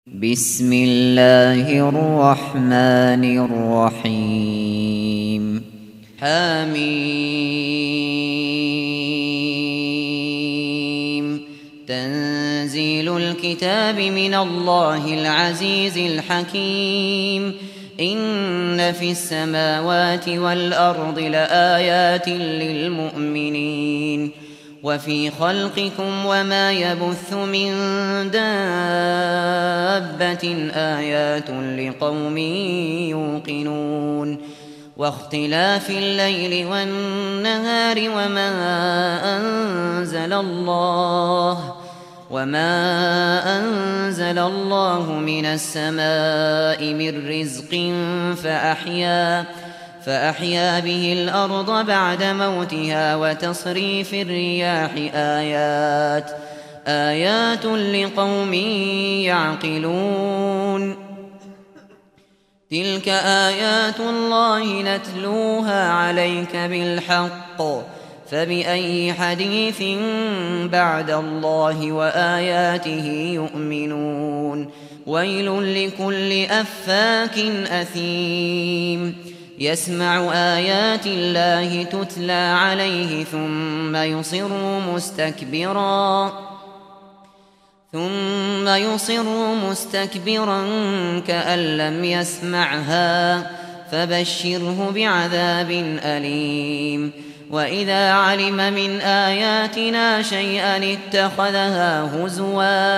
بسم الله الرحمن الرحيم حميم تنزيل الكتاب من الله العزيز الحكيم إن في السماوات والأرض لآيات للمؤمنين وفي خلقكم وما يبث من دابة آيات لقوم يوقنون واختلاف الليل والنهار وما أنزل الله من السماء من رزق فأحيا به الأرض بعد موتها وتصريف الرياح آيات لقوم يعقلون تلك آيات الله نتلوها عليك بالحق فبأي حديث بعد الله وآياته يؤمنون ويل لكل أفاك أثيم يسمع آيات الله تتلى عليه ثم يصر مستكبرا كأن لم يسمعها فبشره بعذاب أليم وإذا علم من آياتنا شيئا اتخذها هزوا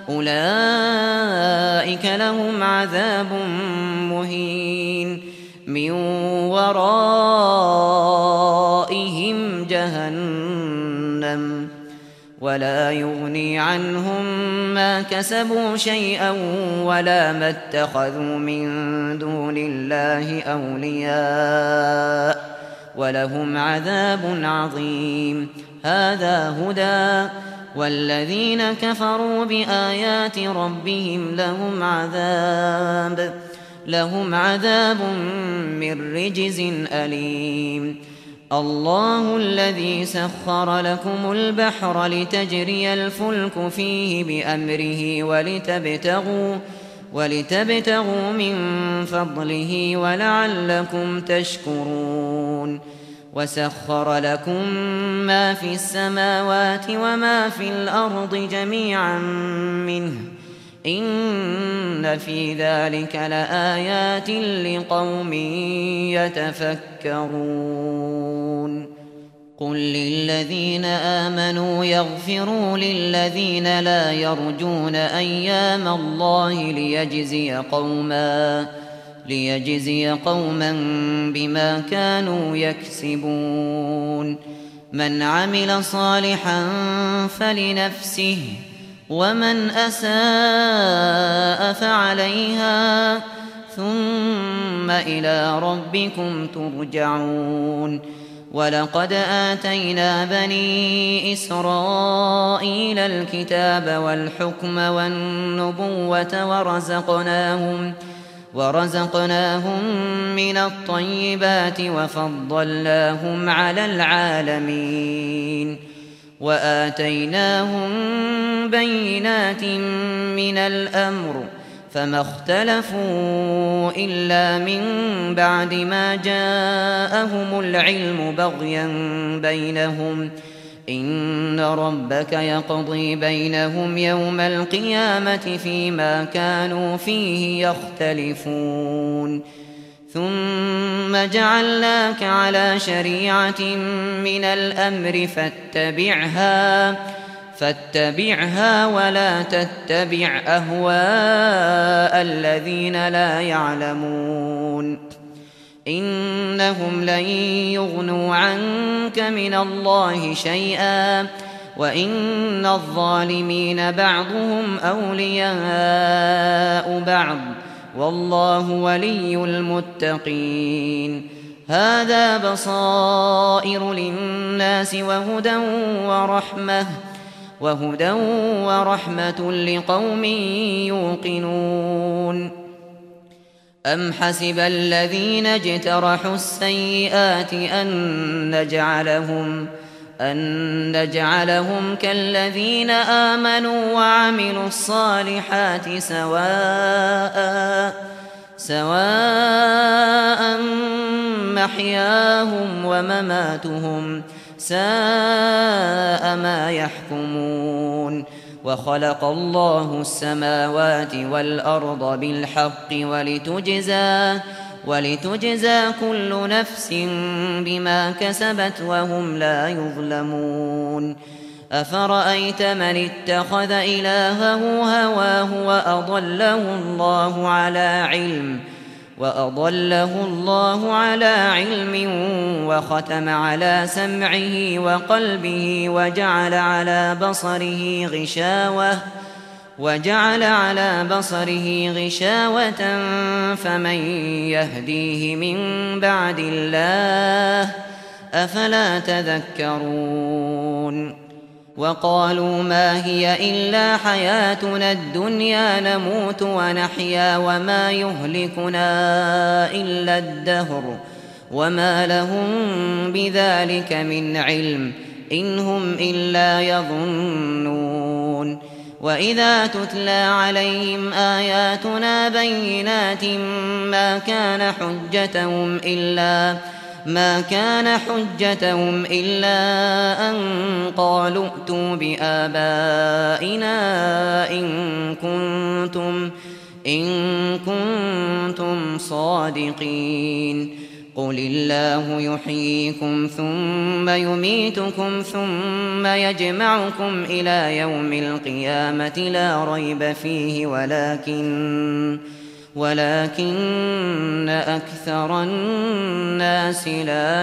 أولئك لهم عذاب مهين من ورائهم جهنم ولا يغني عنهم ما كسبوا شيئا ولا ما اتخذوا من دون الله أولياء ولهم عذاب عظيم هذا هدى والذين كفروا بآيات ربهم لهم عذاب من رجز أليم الله الذي سخر لكم البحر لتجري الفلك فيه بأمره ولتبتغوا من فضله ولعلكم تشكرون وسخر لكم ما في السماوات وما في الأرض جميعا منه إن في ذلك لآيات لقوم يتفكرون قل للذين آمنوا يغفروا للذين لا يرجون أيام الله ليجزي قوما بما كانوا يكسبون من عمل صالحا فلنفسه ومن أساء فعليها ثم إلى ربكم ترجعون ولقد آتينا بني إسرائيل الكتاب والحكم والنبوة ورزقناهم من الطيبات وفضلناهم على العالمين وآتيناهم بينات من الأمر فما اختلفوا إلا من بعد ما جاءهم العلم بغيا بينهم إن ربك يقضي بينهم يوم القيامة فيما كانوا فيه يختلفون ثم جعلناك على شريعة من الأمر فاتبعها ولا تتبع أهواء الذين لا يعلمون إنهم لن يغنوا عنك من الله شيئا وإن الظالمين بعضهم أولياء بعض والله ولي المتقين هذا بصائر للناس وهدى ورحمة لقوم يوقنون أم حسب الذين اجترحوا السيئات أن نجعلهم كالذين آمنوا وعملوا الصالحات سواء محياهم ومماتهم ساء ما يحكمون وخلق الله السماوات والأرض بالحق ولتجزى كل نفس بما كسبت وهم لا يظلمون أفرأيت من اتخذ إلهه هواه وأضله الله على علم وختم على سمعه وقلبه وجعل على بصره غشاوة فمن يهديه من بعد الله أفلا تذكرون وقالوا ما هي إلا حياتنا الدنيا نموت ونحيا وما يهلكنا إلا الدهر وما لهم بذلك من علم إن هم إلا يظنون وإذا تتلى عليهم آياتنا بينات ما كان حجتهم إلا أن قالوا ائتوا بآبائنا إن كنتم صادقين قل الله يحييكم ثم يميتكم ثم يجمعكم إلى يوم القيامة لا ريب فيه ولكن أكثر الناس لا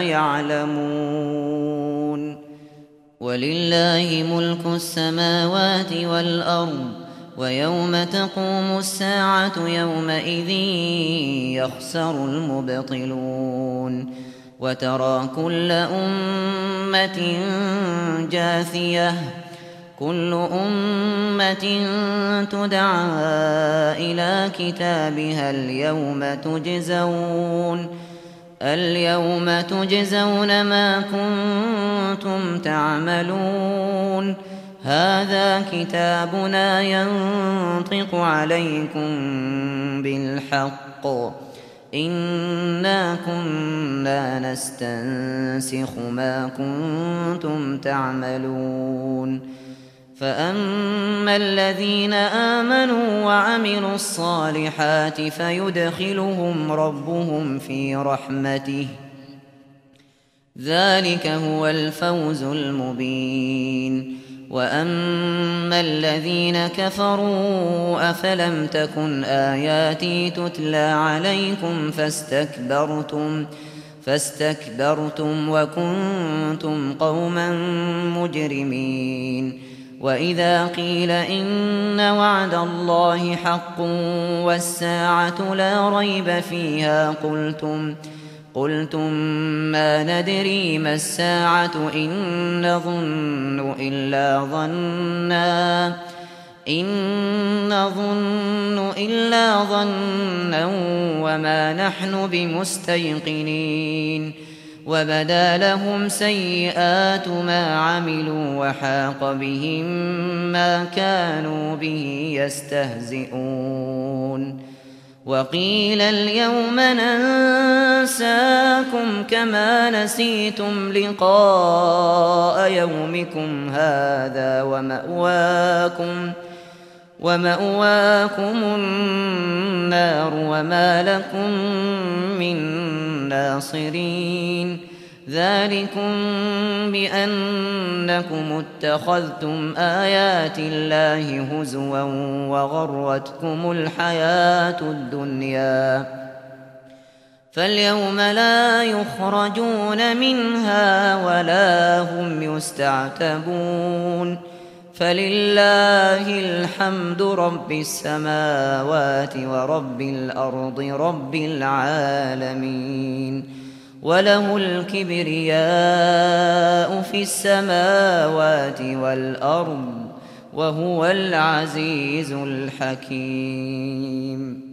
يعلمون ولله ملك السماوات والأرض ويوم تقوم الساعة يومئذ يخسر المبطلون وترى كل أمة جاثية كل أمة تدعى إلى كتابها اليوم تجزون ما كنتم تعملون هذا كتابنا ينطق عليكم بالحق إنا كنا نستنسخ ما كنتم تعملون فأما الذين آمنوا وعملوا الصالحات فيدخلهم ربهم في رحمته ذلك هو الفوز المبين وأما الذين كفروا أفلم تكن آياتي تتلى عليكم فاستكبرتم وكنتم قوما مجرمين وإذا قيل إن وعد الله حق والساعة لا ريب فيها قلتم ما ندري ما الساعة إن نظن إلا ظنا وما نحن بمستيقنين وبدا لهم سيئات ما عملوا وحاق بهم ما كانوا به يستهزئون وقيل اليوم ننساكم كما نسيتم لقاء يومكم هذا ومأواكم النار وما لكم من ناصرين ذلكم بأنكم اتخذتم آيات الله هزوا وغرتكم الحياة الدنيا فاليوم لا يخرجون منها ولا هم يستعتبون فلله الحمد رب السماوات ورب الأرض رب العالمين وله الكبرياء في السماوات والأرض وهو العزيز الحكيم